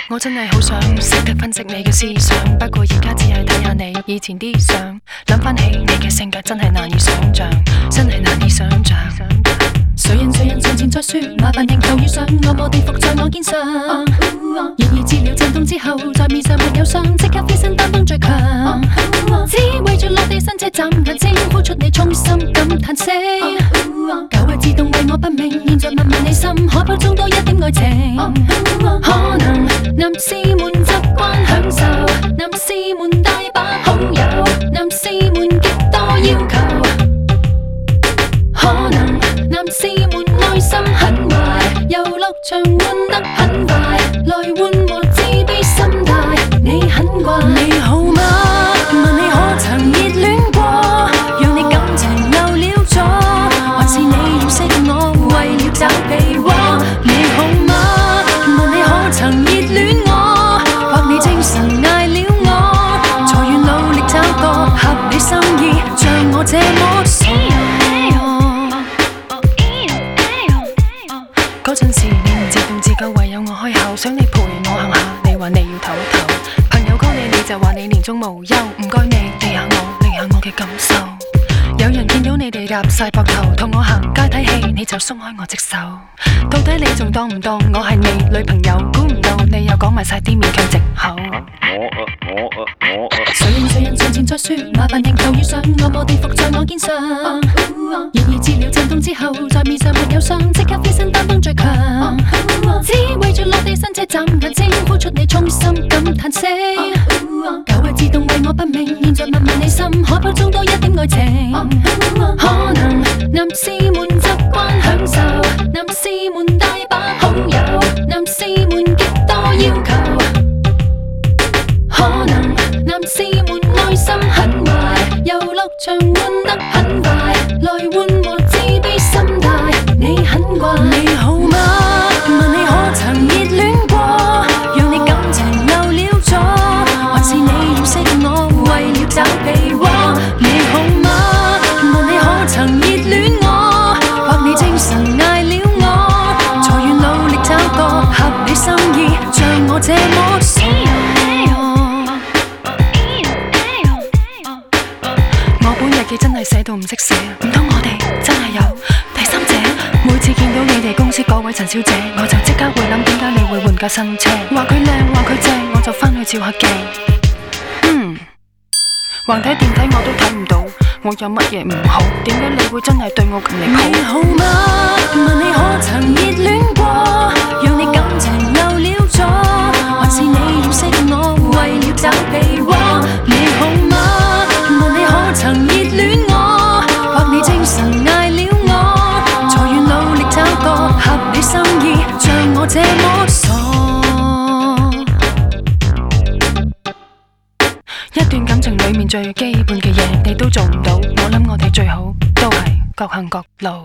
我真係好想識得分析你嘅思想，不過而家只係睇下你以前啲相，諗翻起你嘅性格真係難以想像，真係難以想像。誰人上前再說，麻煩迎頭遇上我臥地伏在我肩上。然而治療陣痛之後，在面上沒有傷，即刻飛身擔當最強。只為着落地伸隻暫近稱呼出你衷心感嘆息。舊愛自動為我不明，現在問問你心，可否裝多一點愛情？可能男士們習慣享受，男士們大把好友，男士們極多要求。可能男士們內心很壞，遊樂場換得很快，來緩和自卑心態。你很怪，你好嗎？問你可曾熱戀過，讓你感情漏了咗，還是你要識我為了找被窩？你好嗎？問你可曾熱戀我，或你精神捱了我，才願努力找個合你心意，像我這麼傻。嗰陣時你唔自動自覺，唯有我開口，想你陪我行下，你話你要唞一唞。朋友 call 你就話你年終無憂，唔該你理下我嘅感受。有人見到你哋夾晒膊頭，同我行街睇戲，你就鬆開我隻手。到底你仲當唔當我係你女朋友？估唔到你又講埋晒啲勉強藉口。誰人上前再說，麻煩迎頭遇上我臥地伏在我肩上。然而治療陣痛之後，在面上沒有傷，即刻飛身擔當最強。只為着落地伸隻暫近稱呼出你衷心感嘆息。舊愛自動為我不明，現在問問你心，可否裝多一點愛情？可能男士們習慣享受，男士們大把好友，男士們極多要求。可能男士們內心很壞，遊樂場換得很快，來緩和自卑心態。你很怪，你好嗎？問你可曾熱戀過，讓你感情漏了咗，還是你要識我為了找被窩？你好嗎？問你可曾熱戀我，或你精神捱了我，才願努力找個合你心意，像我這麼傻。我本日記真係寫到唔識寫，唔通我哋真係有第三者？每次見到你哋公司嗰位陳小姐，我就即刻會諗點解你會換架新車。話佢靚話佢正，我就返去照下鏡。橫睇電梯我都睇唔到，我有乜嘢唔好？點解你會真係對我咁離譜？你好嗎？問你可曾熱戀過，讓你感情漏了咗，還是你要識我為了找被窩？你好嗎？問你可曾熱戀我，或你精神捱了我，才願努力找個合你心意，像我這麼傻。一段感情裡面最基本嘅嘢，你都做唔到，我諗我哋最好都係各行各路。